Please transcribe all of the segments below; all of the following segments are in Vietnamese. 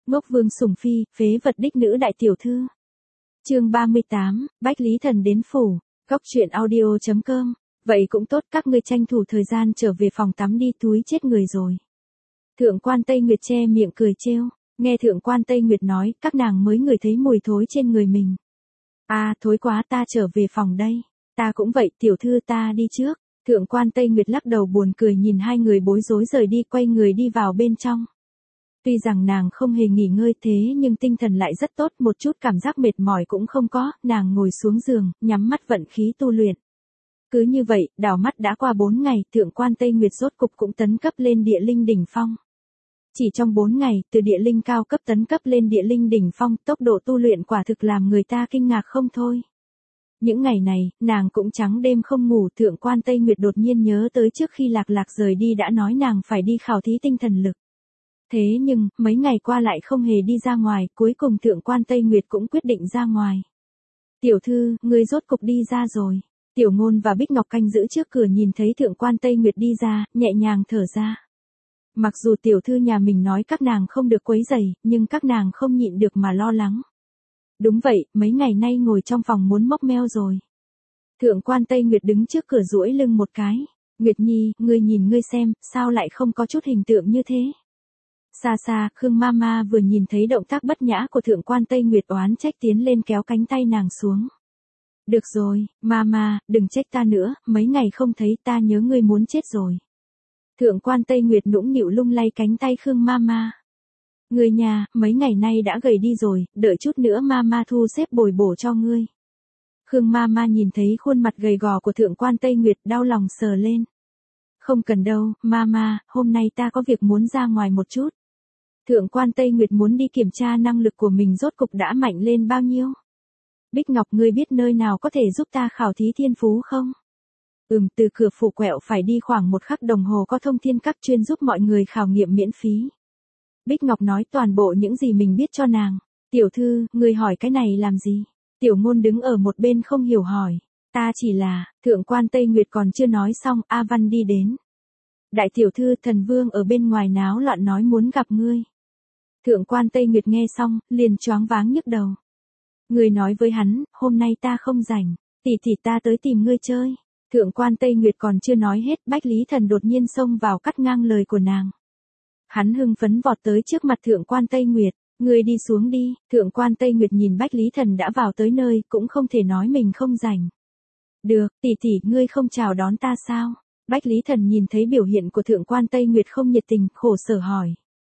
Ngốc Vương sủng phi, phế vật đích nữ đại tiểu thư. Chương 38, Bách Lý Thần đến phủ. Góc truyện audio.com. Vậy cũng tốt, các ngươi tranh thủ thời gian trở về phòng tắm đi, túi chết người rồi. Thượng quan Tây Nguyệt che miệng cười trêu, nghe thượng quan Tây Nguyệt nói, các nàng mới ngửi thấy mùi thối trên người mình. À, thối quá, ta trở về phòng đây. Ta cũng vậy, tiểu thư, ta đi trước. Thượng quan Tây Nguyệt lắc đầu buồn cười nhìn hai người bối rối rời đi, quay người đi vào bên trong. Tuy rằng nàng không hề nghỉ ngơi thế nhưng tinh thần lại rất tốt, một chút cảm giác mệt mỏi cũng không có, nàng ngồi xuống giường, nhắm mắt vận khí tu luyện. Cứ như vậy, đảo mắt đã qua 4 ngày, thượng quan Tây Nguyệt rốt cục cũng tấn cấp lên địa linh đỉnh phong. Chỉ trong 4 ngày, từ địa linh cao cấp tấn cấp lên địa linh đỉnh phong, tốc độ tu luyện quả thực làm người ta kinh ngạc không thôi. Những ngày này, nàng cũng trắng đêm không ngủ, thượng quan Tây Nguyệt đột nhiên nhớ tới trước khi Lạc Lạc rời đi đã nói nàng phải đi khảo thí tinh thần lực. Thế nhưng, mấy ngày qua lại không hề đi ra ngoài, cuối cùng thượng quan Tây Nguyệt cũng quyết định ra ngoài. Tiểu thư, ngươi rốt cục đi ra rồi. Tiểu Ngôn và Bích Ngọc canh giữ trước cửa nhìn thấy thượng quan Tây Nguyệt đi ra, nhẹ nhàng thở ra. Mặc dù tiểu thư nhà mình nói các nàng không được quấy rầy, nhưng các nàng không nhịn được mà lo lắng. Đúng vậy, mấy ngày nay ngồi trong phòng muốn móc meo rồi. Thượng quan Tây Nguyệt đứng trước cửa duỗi lưng một cái. Nguyệt Nhi, ngươi nhìn ngươi xem, sao lại không có chút hình tượng như thế? Xa xa, Khương Mama vừa nhìn thấy động tác bất nhã của thượng quan Tây Nguyệt oán trách tiến lên kéo cánh tay nàng xuống. Được rồi, Mama, đừng trách ta nữa, mấy ngày không thấy ta nhớ ngươi muốn chết rồi. Thượng quan Tây Nguyệt nũng nịu lung lay cánh tay Khương Mama. Người nhà, mấy ngày nay đã gầy đi rồi, đợi chút nữa Mama thu xếp bồi bổ cho ngươi. Khương Mama nhìn thấy khuôn mặt gầy gò của thượng quan Tây Nguyệt đau lòng sờ lên. Không cần đâu, Mama, hôm nay ta có việc muốn ra ngoài một chút. Thượng quan Tây Nguyệt muốn đi kiểm tra năng lực của mình rốt cục đã mạnh lên bao nhiêu. Bích Ngọc, ngươi biết nơi nào có thể giúp ta khảo thí thiên phú không? Từ cửa phủ quẹo phải đi khoảng 1 khắc đồng hồ có thông thiên các chuyên giúp mọi người khảo nghiệm miễn phí. Bích Ngọc nói toàn bộ những gì mình biết cho nàng. Tiểu thư, ngươi hỏi cái này làm gì? Tiểu Ngôn đứng ở một bên không hiểu hỏi. Ta chỉ là, thượng quan Tây Nguyệt còn chưa nói xong, A Văn đi đến. Đại tiểu thư, thần vương ở bên ngoài náo loạn nói muốn gặp ngươi. Thượng quan Tây Nguyệt nghe xong, liền choáng váng nhức đầu. Ngươi nói với hắn, hôm nay ta không rảnh, tỷ ta tới tìm ngươi chơi. Thượng quan Tây Nguyệt còn chưa nói hết, Bách Lý Thần đột nhiên xông vào cắt ngang lời của nàng. Hắn hưng phấn vọt tới trước mặt thượng quan Tây Nguyệt, ngươi đi xuống đi. Thượng quan Tây Nguyệt nhìn Bách Lý Thần đã vào tới nơi, cũng không thể nói mình không rảnh. Được, tỷ, ngươi không chào đón ta sao? Bách Lý Thần nhìn thấy biểu hiện của thượng quan Tây Nguyệt không nhiệt tình, khổ sở hỏi.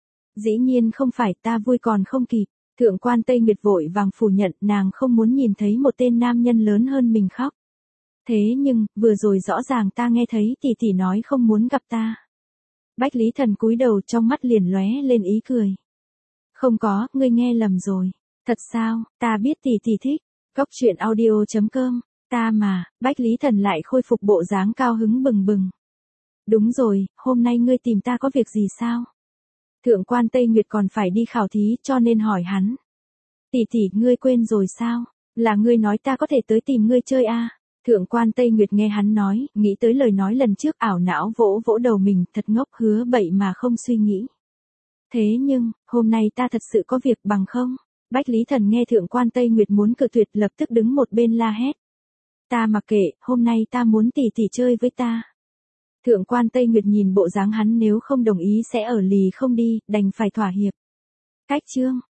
Dĩ nhiên không phải, ta vui còn không kịp. Thượng quan Tây Nguyệt vội vàng phủ nhận, nàng không muốn nhìn thấy một tên nam nhân lớn hơn mình khóc. Thế nhưng, vừa rồi rõ ràng ta nghe thấy tỷ nói không muốn gặp ta. Bách Lý Thần cúi đầu, trong mắt liền lóe lên ý cười. Không có, ngươi nghe lầm rồi. Thật sao, ta biết tỷ thích. Góc truyện audio.com. Ta mà, Bách Lý Thần lại khôi phục bộ dáng cao hứng bừng bừng. Đúng rồi, hôm nay ngươi tìm ta có việc gì sao? Thượng quan Tây Nguyệt còn phải đi khảo thí cho nên hỏi hắn. Tỷ, ngươi quên rồi sao? Là ngươi nói ta có thể tới tìm ngươi chơi à? Thượng quan Tây Nguyệt nghe hắn nói, nghĩ tới lời nói lần trước, ảo não vỗ vỗ đầu mình, thật ngốc, hứa bậy mà không suy nghĩ. Thế nhưng, hôm nay ta thật sự có việc, bằng không? Bách Lý Thần nghe thượng quan Tây Nguyệt muốn cự tuyệt, lập tức đứng một bên la hét. Ta mặc kệ, hôm nay ta muốn tỷ chơi với ta. Thượng quan Tây Nguyệt nhìn bộ dáng hắn nếu không đồng ý sẽ ở lì không đi, đành phải thỏa hiệp. Cách chương.